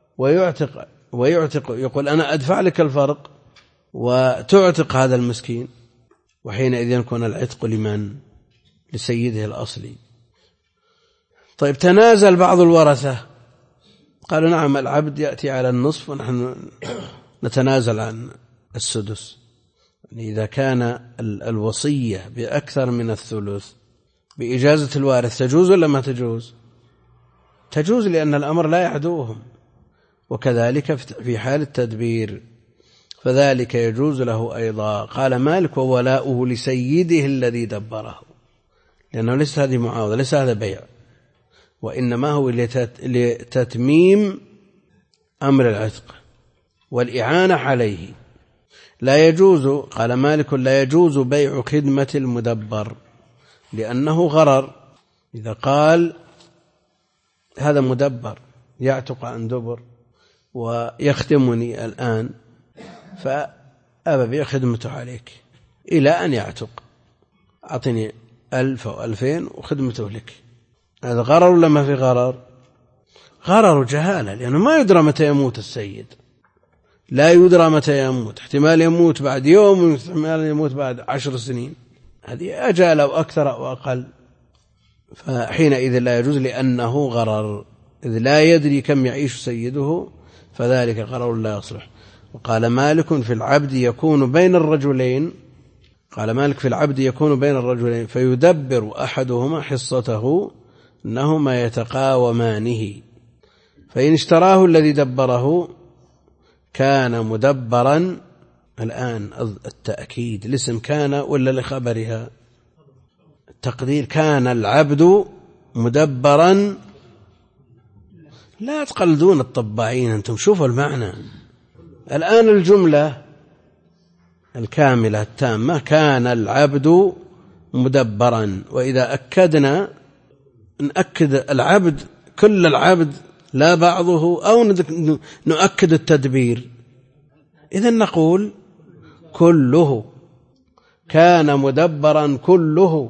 ويعتق يقول أنا أدفع لك الفرق وتعتق هذا المسكين، وحينئذ يكون العتق لمن؟ لسيده الأصلي. طيب، تنازل بعض الورثة قالوا نعم العبد يأتي على النصف ونحن نتنازل عن السدس. يعني إذا كان الوصية بأكثر من الثلث بإجازة الوارث تجوز ولا ما تجوز؟ تجوز، لأن الأمر لا يعدوهم. وكذلك في حال التدبير فذلك يجوز له أيضا. قال مالك: وولاؤه لسيده الذي دبره، لأنه ليس هذه معاوضة، ليس هذا بيع، وإنما هو لتتميم أمر العتق والإعانة عليه. لا يجوز، قال مالك: لا يجوز بيع خدمة المدبر لأنه غرر. إذا قال هذا مدبر يعتق عن دبر ويخدمني الآن فأبى بيع خدمته عليك إلى أن يعتق، أعطني 1000 أو 2000 وخدمته لك، هذا غرر ولا ما في غرر؟ غرر جهالة، لأنه ما يدرى متى يموت السيد، لا يدرى متى يموت، احتمال يموت بعد يوم، احتمال يموت بعد 10 سنين، هذه أجال أو أكثر أو أقل، فحينئذ لا يجوز لأنه غرر، إذ لا يدري كم يعيش سيده، فذلك غرر لا يصلح. وقال مالك: في العبد يكون بين الرجلين، قال مالك: في العبد يكون بين الرجلين فيدبر أحدهما حصته إنهما يتقاومانه، فإن اشتراه الذي دبره كان مدبرا. الآن التأكيد الاسم كان ولا لخبرها؟ التقدير كان العبد مدبرا. لا تقلدون الطباعين أنتم، شوفوا المعنى. الآن الجملة الكاملة التامة كان العبد مدبرا، وإذا أكدنا نأكد العبد كل العبد لا بعضه، أو نؤكد التدبير، إذن نقول كله كان مدبرا، كله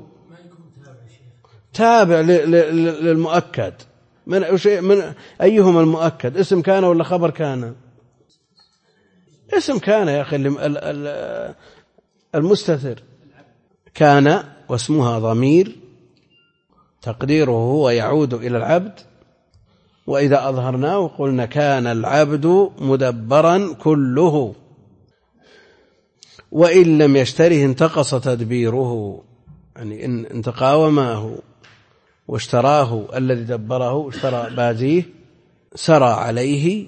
تابع للمؤكد. من أيهما المؤكد، اسم كان ولا خبر كان؟ اسم كان يا أخي، المستتر كان واسمها ضمير تقديره هو يعود إلى العبد، وإذا أظهرناه قلنا كان العبد مدبرا كله، وإن لم يشتره انتقص تدبيره، يعني إن تقاوماه واشتراه الذي دبره، اشترى بازيه، سرى عليه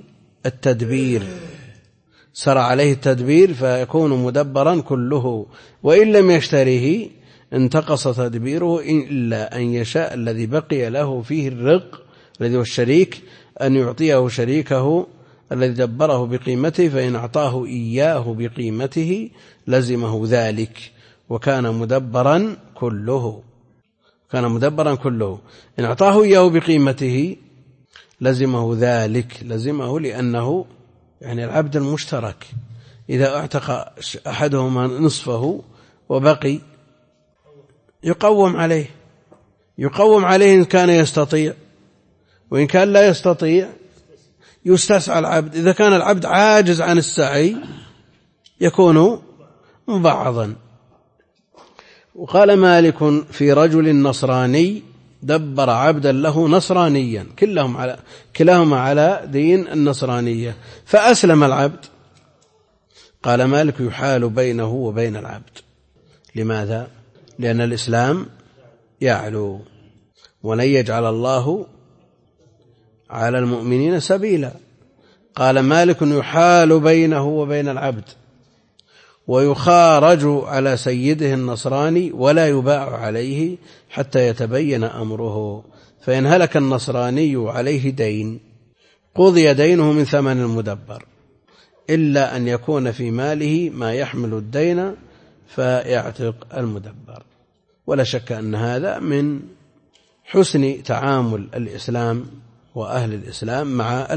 التدبير فيكون مدبرا كله، وإن لم يشتره انتقص تدبيره، إلا أن يشاء الذي بقي له فيه الرق الذي هو الشريك أن يعطيه شريكه الذي دبره بقيمته، فإن أعطاه إياه بقيمته لزمه ذلك، وكان مدبرا كله، كان مدبرا كله. إن أعطاه إياه بقيمته لزمه ذلك، لزمه، لأنه يعني العبد المشترك إذا اعتق أحدهما نصفه وبقي يقوم عليه، يقوم عليه إن كان يستطيع، وإن كان لا يستطيع يستسعى العبد. إذا كان العبد عاجز عن السعي يكون مبعضا. وقال مالك في رجل نصراني دبر عبدا له نصرانيا، كلاهما على دين النصرانية، فأسلم العبد. قال مالك يحال بينه وبين العبد. لماذا؟ لأن الإسلام يعلو، ولن يجعل الله على المؤمنين سبيلا. قال مالك يحال بينه وبين العبد، ويخارج على سيده النصراني ولا يباع عليه حتى يتبين أمره. فإن هلك النصراني عليه دين قضي دينه من ثمن المدبر، إلا أن يكون في ماله ما يحمل الدين فيعتق المدبر. ولا شك أن هذا من حسن تعامل الإسلام وأهل الإسلام مع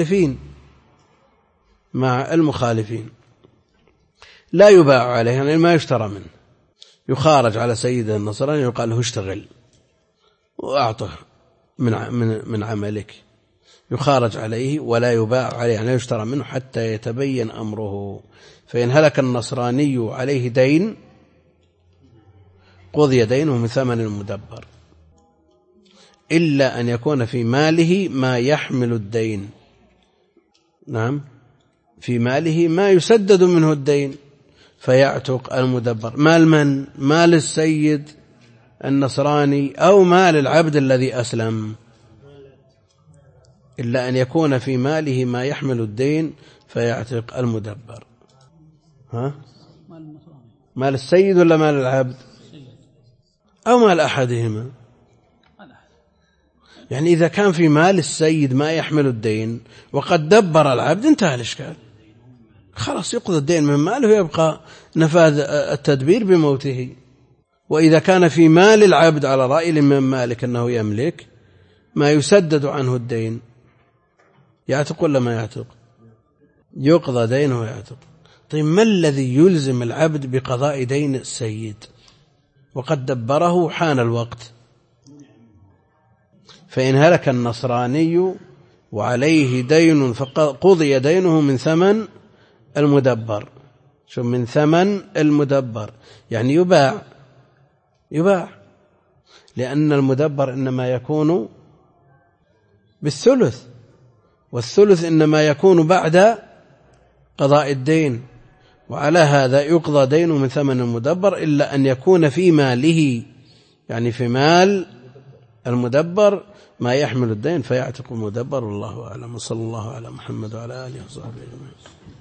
المخالفين. لا يباع عليه، يعني ما يشترى منه، يخارج على سيده النصراني يقال له اشتغل وأعطه من عملك، يخارج عليه ولا يباع عليه، يعني يشترى منه حتى يتبين أمره. فإن هلك النصراني عليه دين قضي دينه من ثمن المدبر، إلا أن يكون في ماله ما يحمل الدين. نعم، في ماله ما يسدد منه الدين فيعتق المدبر. مال من؟ مال السيد النصراني أو مال العبد الذي أسلم، إلا أن يكون في ماله ما يحمل الدين فيعتق المدبر. مال السيد ولا مال العبد؟ أو مال أحدهما. يعني إذا كان في مال السيد ما يحمل الدين وقد دبر العبد انتهى الإشكال، خلاص يقضى الدين من ماله ويبقى نفاذ التدبير بموته. وإذا كان في مال العبد على رأي من مالك أنه يملك ما يسدد عنه الدين، يعتق ولا ما يعتق؟ يقضى دينه ويعتق. طيب ما الذي يلزم العبد بقضاء دين السيد وقد دبره حان الوقت؟ فإن هلك النصراني وعليه دين فقضي دينه من ثمن المدبر. شو من ثمن المدبر؟ يعني يباع، لأن المدبر إنما يكون بالثلث، والثلث إنما يكون بعد قضاء الدين، وعلى هذا يقضى دينه من ثمن المدبر، إلا أن يكون في ماله، يعني في مال المدبر ما يحمل الدين فيعتق المدبر. والله أعلم، صلى الله على محمد وعلى آله وصحبه أجمعين.